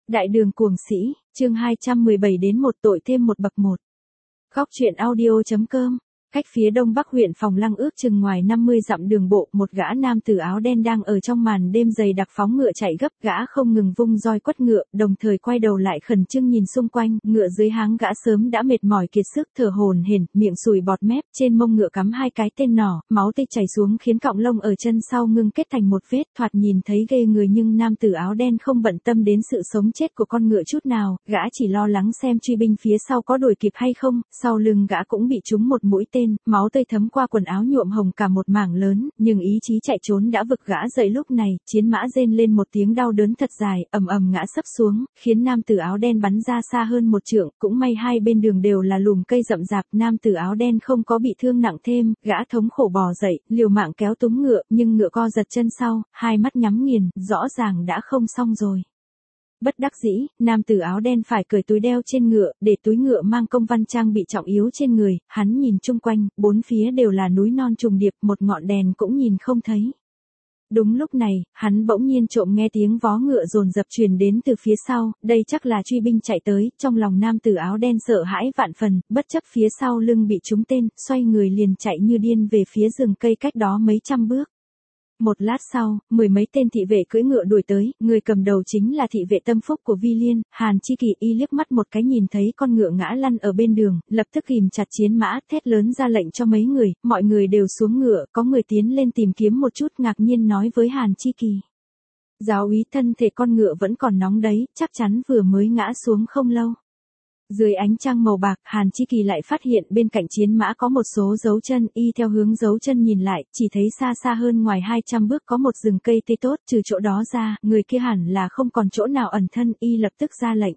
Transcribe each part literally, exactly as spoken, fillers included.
Đại đường cuồng sĩ, chương hai trăm mười bảy đến một tội thêm một bậc một. Góc truyện audio.com. Cách phía đông bắc huyện Phòng Lăng ước chừng ngoài năm mươi dặm đường bộ, một gã nam tử áo đen đang ở trong màn đêm dày đặc phóng ngựa chạy gấp, gã không ngừng vung roi quất ngựa, đồng thời quay đầu lại khẩn trương nhìn xung quanh, ngựa dưới háng gã sớm đã mệt mỏi kiệt sức, thở hổn hển, miệng sùi bọt mép, trên mông ngựa cắm hai cái tên nỏ, máu tươi chảy xuống khiến cọng lông ở chân sau ngưng kết thành một vết, thoạt nhìn thấy ghê người, nhưng nam tử áo đen không bận tâm đến sự sống chết của con ngựa chút nào, gã chỉ lo lắng xem truy binh phía sau có đuổi kịp hay không. Sau lưng gã cũng bị trúng một mũi tên, máu tươi thấm qua quần áo nhuộm hồng cả một mảng lớn, nhưng ý chí chạy trốn đã vực gã dậy. Lúc này, chiến mã rên lên một tiếng đau đớn thật dài, ầm ầm ngã sấp xuống, khiến nam tử áo đen bắn ra xa hơn một trượng. Cũng may hai bên đường đều là lùm cây rậm rạp, nam tử áo đen không có bị thương nặng thêm, gã thống khổ bò dậy, liều mạng kéo túm ngựa, nhưng ngựa co giật chân sau, hai mắt nhắm nghiền, rõ ràng đã không xong rồi. Bất đắc dĩ, nam tử áo đen phải cởi túi đeo trên ngựa, để túi ngựa mang công văn trang bị trọng yếu trên người. Hắn nhìn chung quanh, bốn phía đều là núi non trùng điệp, một ngọn đèn cũng nhìn không thấy. Đúng lúc này, hắn bỗng nhiên trộm nghe tiếng vó ngựa dồn dập truyền đến từ phía sau, đây chắc là truy binh chạy tới. Trong lòng nam tử áo đen sợ hãi vạn phần, bất chấp phía sau lưng bị trúng tên, xoay người liền chạy như điên về phía rừng cây cách đó mấy trăm bước. Một lát sau, mười mấy tên thị vệ cưỡi ngựa đuổi tới, người cầm đầu chính là thị vệ tâm phúc của Vi Liên, Hàn Chi Kỳ. Y liếc mắt một cái nhìn thấy con ngựa ngã lăn ở bên đường, lập tức kìm chặt chiến mã, thét lớn ra lệnh cho mấy người, mọi người đều xuống ngựa, có người tiến lên tìm kiếm một chút, ngạc nhiên nói với Hàn Chi Kỳ. Giáo úy, thân thể con ngựa vẫn còn nóng đấy, chắc chắn vừa mới ngã xuống không lâu. Dưới ánh trăng màu bạc, Hàn Chi Kỳ lại phát hiện bên cạnh chiến mã có một số dấu chân. Y theo hướng dấu chân nhìn lại, chỉ thấy xa xa hơn ngoài hai trăm bước có một rừng cây tươi tốt, trừ chỗ đó ra, người kia hẳn là không còn chỗ nào ẩn thân. Y lập tức ra lệnh,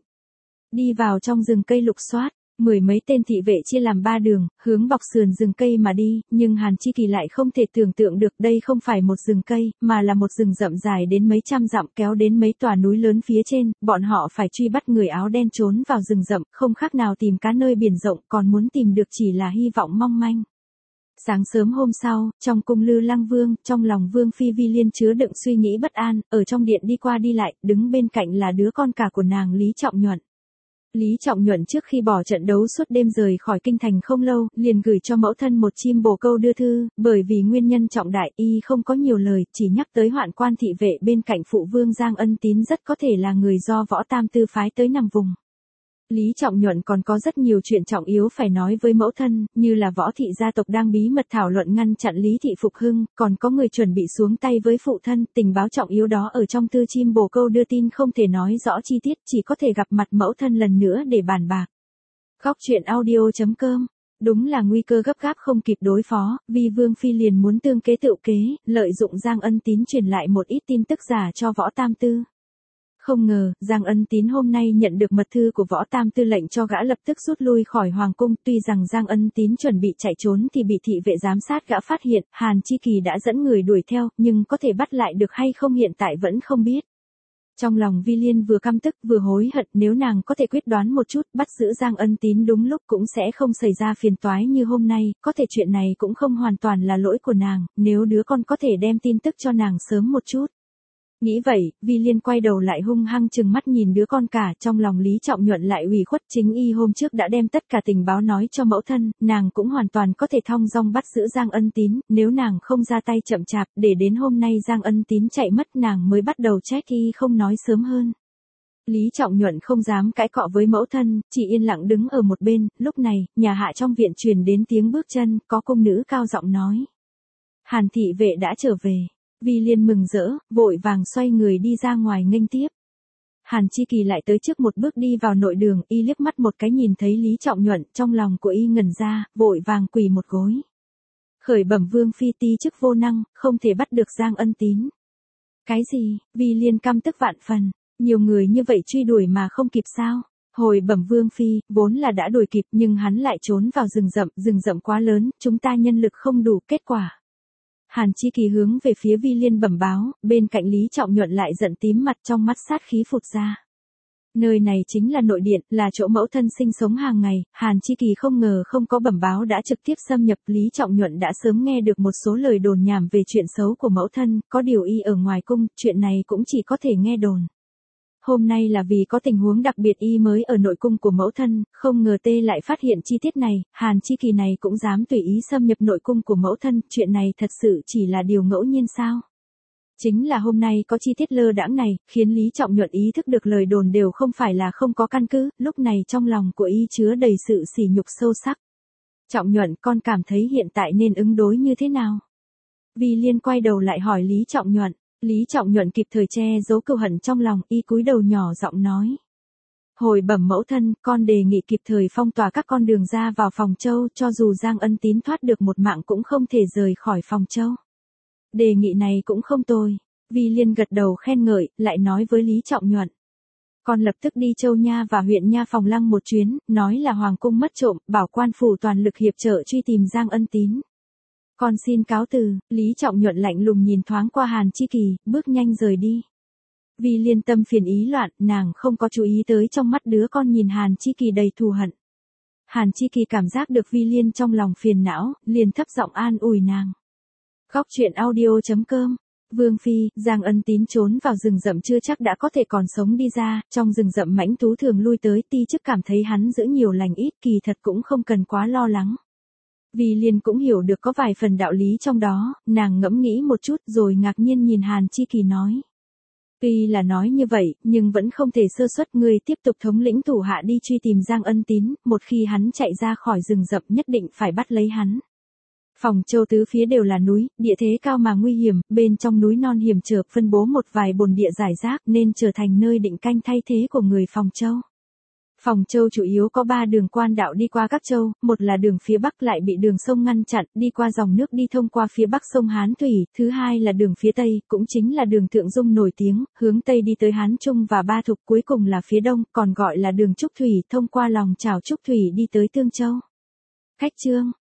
đi vào trong rừng cây lục soát. Mười mấy tên thị vệ chia làm ba đường, hướng bọc sườn rừng cây mà đi, nhưng Hàn Chi Kỳ lại không thể tưởng tượng được đây không phải một rừng cây, mà là một rừng rậm dài đến mấy trăm dặm, kéo đến mấy tòa núi lớn phía trên. Bọn họ phải truy bắt người áo đen trốn vào rừng rậm, không khác nào tìm cá nơi biển rộng, còn muốn tìm được chỉ là hy vọng mong manh. Sáng sớm hôm sau, trong cung Lư Lăng Vương, trong lòng Vương phi Vi Liên chứa đựng suy nghĩ bất an, ở trong điện đi qua đi lại, đứng bên cạnh là đứa con cả của nàng Lý Trọng Nhuận. Lý Trọng Nhuận trước khi bỏ trận đấu suốt đêm rời khỏi kinh thành không lâu, liền gửi cho mẫu thân một chim bồ câu đưa thư, bởi vì nguyên nhân trọng đại, y không có nhiều lời, chỉ nhắc tới hoạn quan thị vệ bên cạnh phụ vương Giang Ân Tín rất có thể là người do Võ Tam Tư phái tới nằm vùng. Lý Trọng Nhuận còn có rất nhiều chuyện trọng yếu phải nói với mẫu thân, như là Võ thị gia tộc đang bí mật thảo luận ngăn chặn Lý thị phục hưng, còn có người chuẩn bị xuống tay với phụ thân. Tình báo trọng yếu đó ở trong thư chim bồ câu đưa tin không thể nói rõ chi tiết, chỉ có thể gặp mặt mẫu thân lần nữa để bàn bạc. Góc truyện audio.com. Đúng là nguy cơ gấp gáp không kịp đối phó, vì Vương phi liền muốn tương kế tự kế, lợi dụng Giang Ân Tín truyền lại một ít tin tức giả cho Võ Tam Tư. Không ngờ, Giang Ân Tín hôm nay nhận được mật thư của Võ Tam Tư lệnh cho gã lập tức rút lui khỏi hoàng cung. Tuy rằng Giang Ân Tín chuẩn bị chạy trốn thì bị thị vệ giám sát gã phát hiện, Hàn Chi Kỳ đã dẫn người đuổi theo, nhưng có thể bắt lại được hay không hiện tại vẫn không biết. Trong lòng Vi Liên vừa căm tức vừa hối hận, nếu nàng có thể quyết đoán một chút, bắt giữ Giang Ân Tín đúng lúc cũng sẽ không xảy ra phiền toái như hôm nay, có thể chuyện này cũng không hoàn toàn là lỗi của nàng, nếu đứa con có thể đem tin tức cho nàng sớm một chút. Nghĩ vậy, Vi Liên quay đầu lại hung hăng trừng mắt nhìn đứa con cả, trong lòng Lý Trọng Nhuận lại ủy khuất, chính y hôm trước đã đem tất cả tình báo nói cho mẫu thân, nàng cũng hoàn toàn có thể thong dong bắt giữ Giang Ân Tín, nếu nàng không ra tay chậm chạp, để đến hôm nay Giang Ân Tín chạy mất nàng mới bắt đầu trách y không nói sớm hơn. Lý Trọng Nhuận không dám cãi cọ với mẫu thân, chỉ yên lặng đứng ở một bên. Lúc này, nhà hạ trong viện truyền đến tiếng bước chân, có cung nữ cao giọng nói: Hàn thị vệ đã trở về. Vi Liên mừng rỡ, vội vàng xoay người đi ra ngoài nghênh tiếp. Hàn Chi Kỳ lại tới trước một bước đi vào nội đường, y liếc mắt một cái nhìn thấy Lý Trọng Nhuận, trong lòng của y ngẩn ra, vội vàng quỳ một gối. Khởi bẩm Vương phi, ti chức vô năng, không thể bắt được Giang Ân Tín. Cái gì? Vi Liên căm tức vạn phần, nhiều người như vậy truy đuổi mà không kịp sao? Hồi bẩm Vương phi, vốn là đã đuổi kịp nhưng hắn lại trốn vào rừng rậm, rừng rậm quá lớn, chúng ta nhân lực không đủ, kết quả. Hàn Chi Kỳ hướng về phía Vi Liên bẩm báo, bên cạnh Lý Trọng Nhuận lại giận tím mặt, trong mắt sát khí phụt ra. Nơi này chính là nội điện, là chỗ mẫu thân sinh sống hàng ngày, Hàn Chi Kỳ không ngờ không có bẩm báo đã trực tiếp xâm nhập. Lý Trọng Nhuận đã sớm nghe được một số lời đồn nhảm về chuyện xấu của mẫu thân, có điều y ở ngoài cung, chuyện này cũng chỉ có thể nghe đồn. Hôm nay là vì có tình huống đặc biệt y mới ở nội cung của mẫu thân, không ngờ tê lại phát hiện chi tiết này, Hàn Chi Kỳ này cũng dám tùy ý xâm nhập nội cung của mẫu thân, chuyện này thật sự chỉ là điều ngẫu nhiên sao? Chính là hôm nay có chi tiết lơ đãng này, khiến Lý Trọng Nhuận ý thức được lời đồn đều không phải là không có căn cứ, lúc này trong lòng của y chứa đầy sự sỉ nhục sâu sắc. Trọng Nhuận, con cảm thấy hiện tại nên ứng đối như thế nào? Vi Liên quay đầu lại hỏi Lý Trọng Nhuận. Lý Trọng Nhuận kịp thời che giấu cừu hận trong lòng, y cúi đầu nhỏ giọng nói. Hồi bẩm mẫu thân, con đề nghị kịp thời phong tỏa các con đường ra vào Phòng Châu, cho dù Giang Ân Tín thoát được một mạng cũng không thể rời khỏi Phòng Châu. Đề nghị này cũng không tồi. Vi Liên gật đầu khen ngợi, lại nói với Lý Trọng Nhuận. Con lập tức đi Châu Nha và huyện Nha Phòng Lăng một chuyến, nói là Hoàng cung mất trộm, bảo quan phủ toàn lực hiệp trợ truy tìm Giang Ân Tín. Con xin cáo từ, Lý Trọng Nhuận lạnh lùng nhìn thoáng qua Hàn Chi Kỳ, bước nhanh rời đi. Vi Liên tâm phiền ý loạn, nàng không có chú ý tới trong mắt đứa con nhìn Hàn Chi Kỳ đầy thù hận. Hàn Chi Kỳ cảm giác được Vi Liên trong lòng phiền não, liền thấp giọng an ủi nàng. Góc truyện audio chấm com. Vương Phi, Giang Ân Tín trốn vào rừng rậm chưa chắc đã có thể còn sống đi ra, trong rừng rậm mãnh thú thường lui tới, ti chức cảm thấy hắn giữ nhiều lành ít, kỳ thật cũng không cần quá lo lắng. Vi Liên cũng hiểu được có vài phần đạo lý trong đó, nàng ngẫm nghĩ một chút rồi ngạc nhiên nhìn Hàn Chi Kỳ nói. Tuy là nói như vậy, nhưng vẫn không thể sơ suất, ngươi tiếp tục thống lĩnh thủ hạ đi truy tìm Giang Ân Tín, một khi hắn chạy ra khỏi rừng rậm nhất định phải bắt lấy hắn. Phòng Châu tứ phía đều là núi, địa thế cao mà nguy hiểm, bên trong núi non hiểm trở, phân bố một vài bồn địa rải rác nên trở thành nơi định canh thay thế của người Phòng Châu. Phòng Châu chủ yếu có ba đường quan đạo đi qua các châu, một là đường phía Bắc lại bị đường sông ngăn chặn, đi qua dòng nước đi thông qua phía Bắc sông Hán Thủy, thứ hai là đường phía Tây, cũng chính là đường Thượng Dung nổi tiếng, hướng Tây đi tới Hán Trung và Ba Thục, cuối cùng là phía Đông, còn gọi là đường Trúc Thủy, thông qua lòng chảo Trúc Thủy đi tới Tương Châu. Khách chương